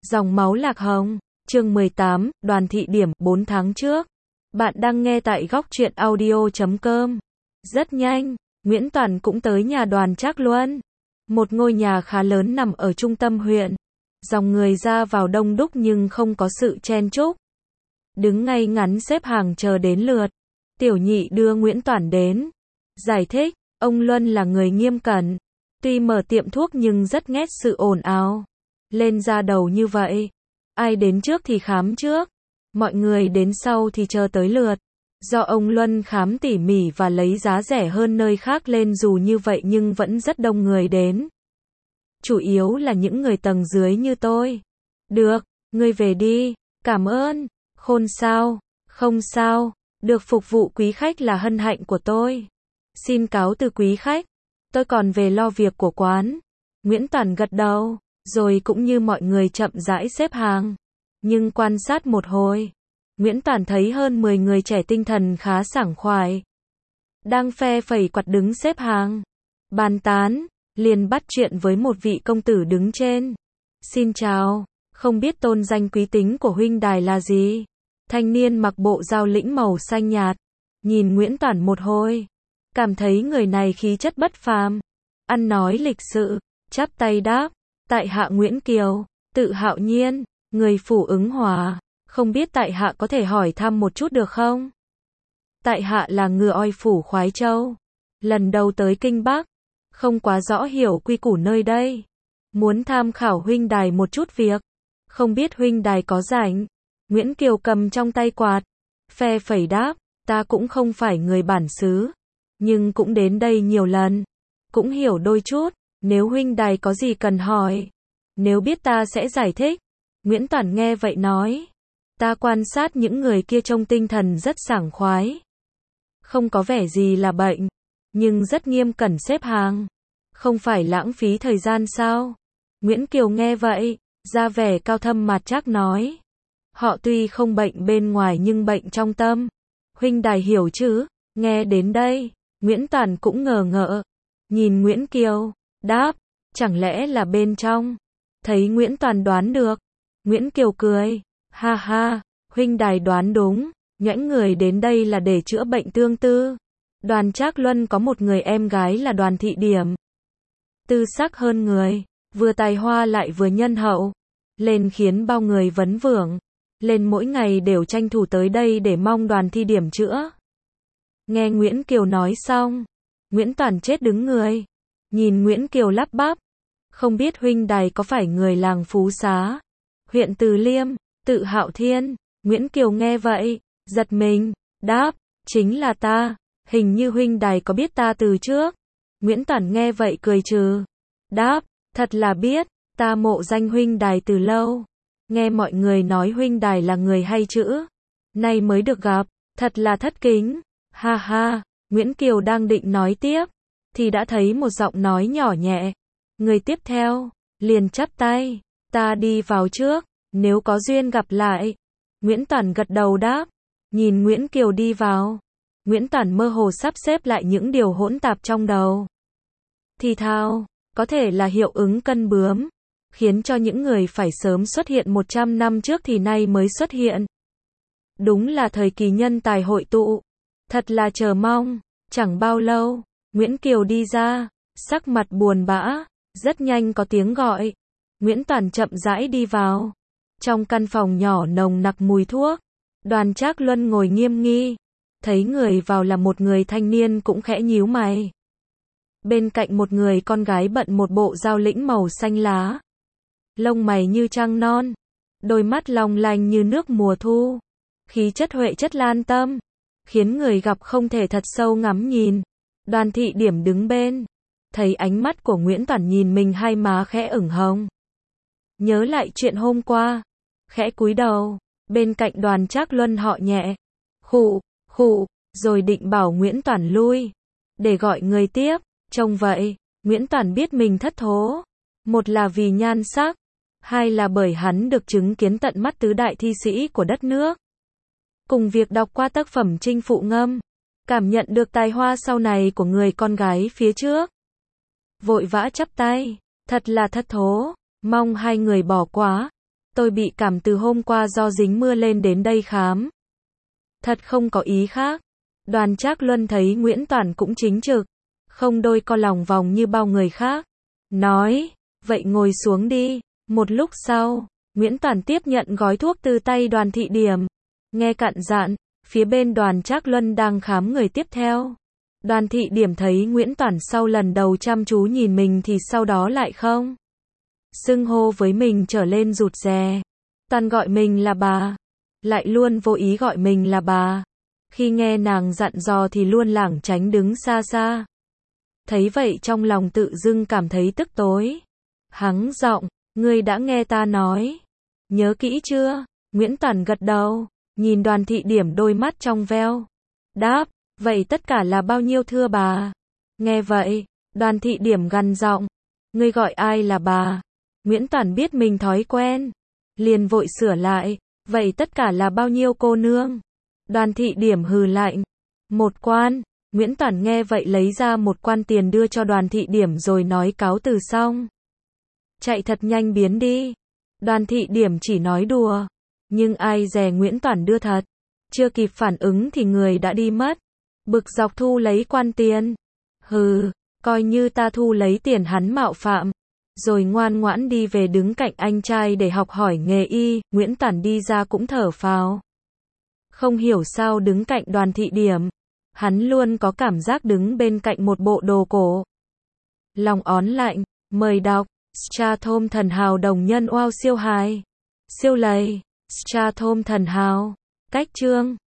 Dòng máu lạc hồng, chương 18, Đoàn thị điểm, 4 tháng trước. Bạn đang nghe tại góc truyện audio.com. Rất nhanh, Nguyễn Toàn cũng tới nhà Đoàn Trác Luân. Một ngôi nhà khá lớn nằm ở trung tâm huyện. Dòng người ra vào đông đúc nhưng không có sự chen chúc. Đứng ngay ngắn xếp hàng chờ đến lượt. Tiểu nhị đưa Nguyễn Toàn đến. Giải thích, ông Luân là người nghiêm cẩn. Tuy mở tiệm thuốc nhưng rất ghét sự ồn ào. Lên ra đầu như vậy. Ai đến trước thì khám trước. Mọi người đến sau thì chờ tới lượt. Do ông Luân khám tỉ mỉ và lấy giá rẻ hơn nơi khác lên dù như vậy nhưng vẫn rất đông người đến. Chủ yếu là những người tầng dưới như tôi. Được, ngươi về đi, cảm ơn. Khôn sao, không sao, được phục vụ quý khách là hân hạnh của tôi. Xin cáo từ quý khách, tôi còn về lo việc của quán. Nguyễn Toàn gật đầu, rồi cũng như mọi người chậm rãi xếp hàng. Nhưng quan sát một hồi, Nguyễn Toàn thấy hơn 10 người trẻ tinh thần khá sảng khoái. Đang phe phẩy quạt đứng xếp hàng. Bàn tán, liền bắt chuyện với một vị công tử đứng trên. Xin chào, không biết tôn danh quý tính của huynh đài là gì? Thanh niên mặc bộ dao lĩnh màu xanh nhạt. Nhìn Nguyễn Toàn một hồi. Cảm thấy người này khí chất bất phàm. Ăn nói lịch sự, chắp tay đáp. Tại hạ Nguyễn Kiều, tự Hạo Nhiên, người phủ Ứng Hòa. Không biết tại hạ có thể hỏi thăm một chút được không? Tại hạ là ngựa oi phủ Khoái Châu. Lần đầu tới Kinh Bắc. Không quá rõ hiểu quy củ nơi đây. Muốn tham khảo huynh đài một chút việc. Không biết huynh đài có rảnh. Nguyễn Kiều cầm trong tay quạt. Phe phẩy đáp. Ta cũng không phải người bản xứ. Nhưng cũng đến đây nhiều lần. Cũng hiểu đôi chút. Nếu huynh đài có gì cần hỏi. Nếu biết ta sẽ giải thích. Nguyễn Toàn nghe vậy nói. Ta quan sát những người kia trông tinh thần rất sảng khoái. Không có vẻ gì là bệnh. Nhưng rất nghiêm cẩn xếp hàng. Không phải lãng phí thời gian sao? Nguyễn Kiều nghe vậy. Ra vẻ cao thâm mặt chắc nói. Họ tuy không bệnh bên ngoài nhưng bệnh trong tâm. Huynh đài hiểu chứ? Nghe đến đây. Nguyễn Toàn cũng ngờ ngợ. Nhìn Nguyễn Kiều. Đáp. Chẳng lẽ là bên trong? Thấy Nguyễn Toàn đoán được. Nguyễn Kiều cười. Ha ha. Huynh đài đoán đúng. Nhãnh người đến đây là để chữa bệnh tương tư. Đoàn Trác Luân có một người em gái là Đoàn Thị Điểm. Tư sắc hơn người. Vừa tài hoa lại vừa nhân hậu. Lên khiến bao người vấn vương. Lên mỗi ngày đều tranh thủ tới đây để mong Đoàn Thị Điểm chữa. Nghe Nguyễn Kiều nói xong. Nguyễn Toàn chết đứng người. Nhìn Nguyễn Kiều lắp bắp. Không biết huynh đài có phải người làng Phú Xá, huyện Từ Liêm, tự Hạo Thiên. Nguyễn Kiều nghe vậy, giật mình, đáp, chính là ta, hình như huynh đài có biết ta từ trước. Nguyễn Toàn nghe vậy cười trừ, đáp, thật là biết, ta mộ danh huynh đài từ lâu. Nghe mọi người nói huynh đài là người hay chữ, nay mới được gặp, thật là thất kính. Ha ha, Nguyễn Kiều đang định nói tiếp, thì đã thấy một giọng nói nhỏ nhẹ. Người tiếp theo, liền chắp tay, ta đi vào trước, nếu có duyên gặp lại. Nguyễn Toàn gật đầu đáp, nhìn Nguyễn Kiều đi vào. Nguyễn Toàn mơ hồ sắp xếp lại những điều hỗn tạp trong đầu. Thì thào, có thể là hiệu ứng cân bướm, khiến cho những người phải sớm xuất hiện 100 năm trước thì nay mới xuất hiện. Đúng là thời kỳ nhân tài hội tụ, thật là chờ mong. Chẳng bao lâu, Nguyễn Kiều đi ra, sắc mặt buồn bã. Rất nhanh có tiếng gọi. Nguyễn Toàn chậm rãi đi vào. Trong căn phòng nhỏ nồng nặc mùi thuốc. Đoàn Trác Luân ngồi nghiêm nghi. Thấy người vào là một người thanh niên cũng khẽ nhíu mày. Bên cạnh một người con gái bận một bộ dao lĩnh màu xanh lá. Lông mày như trăng non. Đôi mắt long lanh như nước mùa thu. Khí chất huệ chất lan tâm. Khiến người gặp không thể thật sâu ngắm nhìn. Đoàn Thị Điểm đứng bên. Thấy ánh mắt của Nguyễn Toàn nhìn mình hai má khẽ ửng hồng. Nhớ lại chuyện hôm qua. Khẽ cúi đầu. Bên cạnh Đoàn Trác Luân họ nhẹ. Khụ, rồi định bảo Nguyễn Toàn lui. Để gọi người tiếp. Trông vậy, Nguyễn Toàn biết mình thất thố. Một là vì nhan sắc. Hai là bởi hắn được chứng kiến tận mắt tứ đại thi sĩ của đất nước. Cùng việc đọc qua tác phẩm Chinh Phụ Ngâm. Cảm nhận được tài hoa sau này của người con gái phía trước. Vội vã chắp tay, thật là thất thố, mong hai người bỏ qua. Tôi bị cảm từ hôm qua do dính mưa lên đến đây khám. Thật không có ý khác. Đoàn Trác Luân thấy Nguyễn Toản cũng chính trực, không đôi co lòng vòng như bao người khác. Nói, vậy ngồi xuống đi. Một lúc sau, Nguyễn Toản tiếp nhận gói thuốc từ tay Đoàn Thị Điểm. Nghe cặn dặn, phía bên Đoàn Trác Luân đang khám người tiếp theo. Đoàn Thị Điểm thấy Nguyễn Toản sau lần đầu chăm chú nhìn mình thì sau đó lại không xưng hô với mình trở lên rụt rè. Toàn gọi mình là bà, lại luôn vô ý gọi mình là bà. Khi nghe nàng dặn dò thì luôn lảng tránh đứng xa xa. Thấy vậy trong lòng tự dưng cảm thấy tức tối. Hắng giọng, ngươi đã nghe ta nói. Nhớ kỹ chưa? Nguyễn Toản gật đầu, nhìn Đoàn Thị Điểm đôi mắt trong veo. Đáp, vậy tất cả là bao nhiêu thưa bà? Nghe vậy, Đoàn Thị Điểm gằn giọng, ngươi gọi ai là bà? Nguyễn Toản biết mình thói quen, liền vội sửa lại, vậy tất cả là bao nhiêu cô nương? Đoàn Thị Điểm hừ lạnh, một quan. Nguyễn Toản nghe vậy lấy ra một quan tiền đưa cho Đoàn Thị Điểm rồi nói cáo từ xong. Chạy thật nhanh biến đi. Đoàn Thị Điểm chỉ nói đùa, nhưng ai dè Nguyễn Toản đưa thật. Chưa kịp phản ứng thì người đã đi mất. Bực dọc thu lấy quan tiền. Hừ, coi như ta thu lấy tiền hắn mạo phạm. Rồi ngoan ngoãn đi về đứng cạnh anh trai để học hỏi nghề y. Nguyễn Toản đi ra cũng thở phào. Không hiểu sao đứng cạnh Đoàn Thị Điểm, hắn luôn có cảm giác đứng bên cạnh một bộ đồ cổ. Lòng ón lạnh, mời đọc, Strathom thần hào đồng nhân oao siêu hài. Siêu lầy, Strathom thần hào. Cách chương